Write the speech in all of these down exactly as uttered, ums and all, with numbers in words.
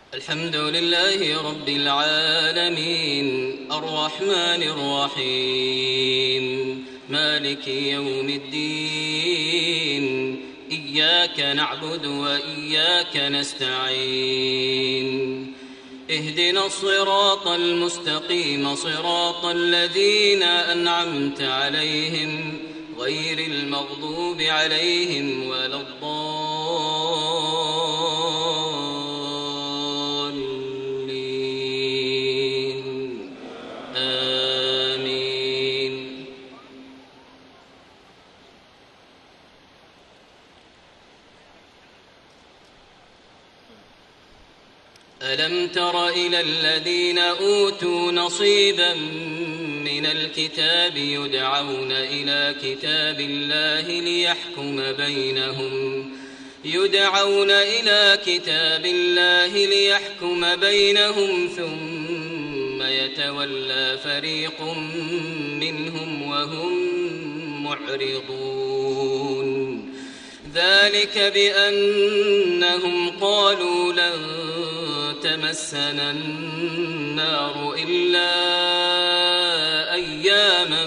الحمد لله رب العالمين الرحمن الرحيم مالك يوم الدين إياك نعبد وإياك نستعين اهدنا الصراط المستقيم صراط الذين أنعمت عليهم غير المغضوب عليهم ولا الضالين آمين. ألم تر إلى الذين أوتوا نصيبا من الكتاب يدعون إلى كتاب الله ليحكم بينهم يدعون إلى كتاب الله ليحكم بينهم ثم يتولى فريق منهم وهم معرضون ذلك بأنهم قالوا لن تمسنا النار إلا أياما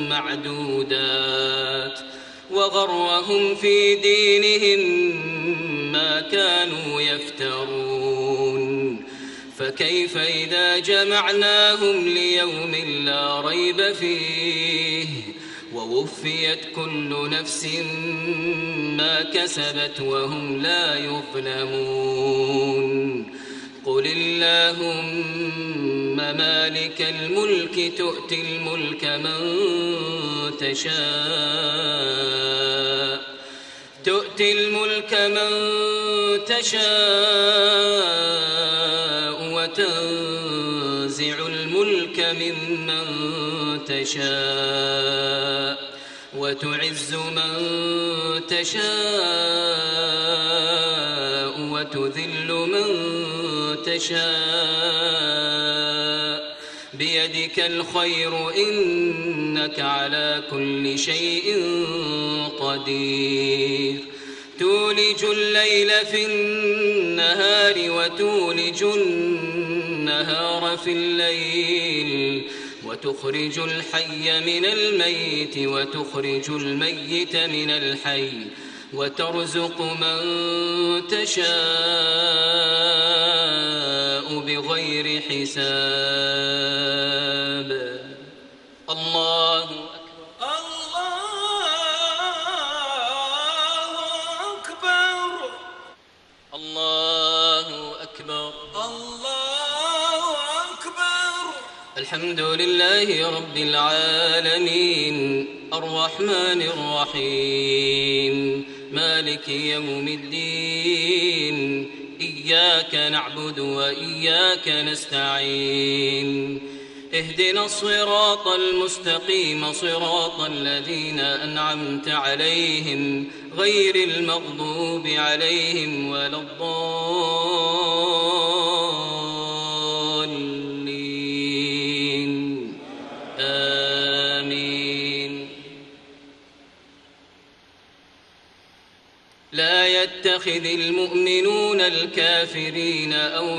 معدودات وغرهم في دينهم ما كانوا يفترون فكيف إذا جمعناهم ليوم لا ريب فيه ووفيت كل نفس ما كسبت وهم لا يظلمون قل اللهم مالك الملك تؤتي الملك من تشاء تؤتي الملك من تشاء وتنزع الملك ممن تشاء وتعز من تشاء وتذل من تشاء بيدك الخير إنك على كل شيء قدير تولج الليل في النهار وتولج النهار في الليل وتخرج الحي من الميت وتخرج الميت من الحي وترزق من تشاء بغير حساب الله أكبر الله أكبر الله أكبر. الحمد لله رب العالمين الرحمن الرحيم مالك يوم الدين إياك نعبد وإياك نستعين اهدنا الصراط المستقيم صراط الذين أنعمت عليهم غير المغضوب عليهم ولا الضالين آمين. لا يتخذ المؤمنون الكافرين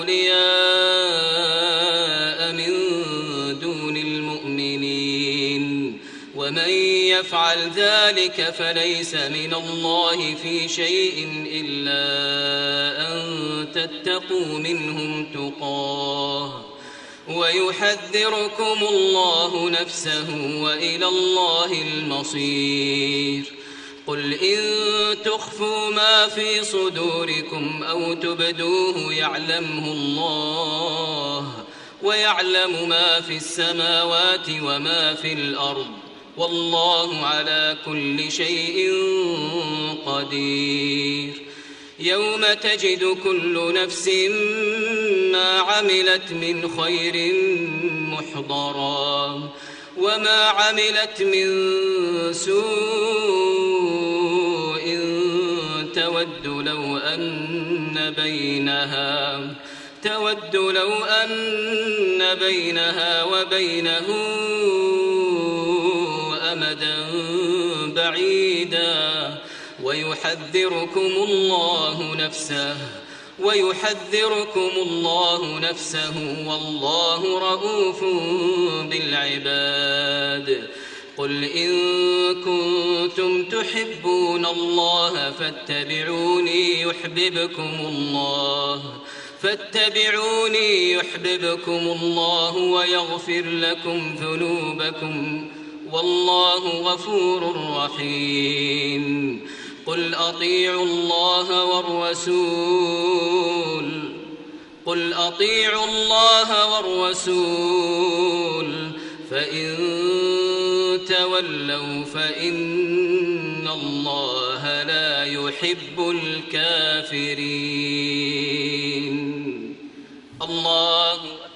أولياء من دون المؤمنين ومن يفعل ذلك فليس من الله في شيء إلا أن تتقوا منهم تقاه ويحذركم الله نفسه وإلى الله المصير. قل إن تخفوا ما في صدوركم أو تبدوه يعلمه الله ويعلم ما في السماوات وما في الأرض والله على كل شيء قدير. يوم تجد كل نفس ما عملت من خير محضرا وما عملت من سوء تود لو أن بينها تود لو أن بينها وبينه أمدا بعيدا ويحذركم الله نفسه ويحذركم الله نفسه والله رءوف بالعباد. قل إن كنتم تحبون الله فاتبعوني يحببكم الله فاتبعوني يحببكم الله ويغفر لكم ذنوبكم والله غفور رحيم. قل أطيعوا الله والرسول قل أطيعوا الله والرسول فإن تولوا فإن الله لا يحب الكافرين. الله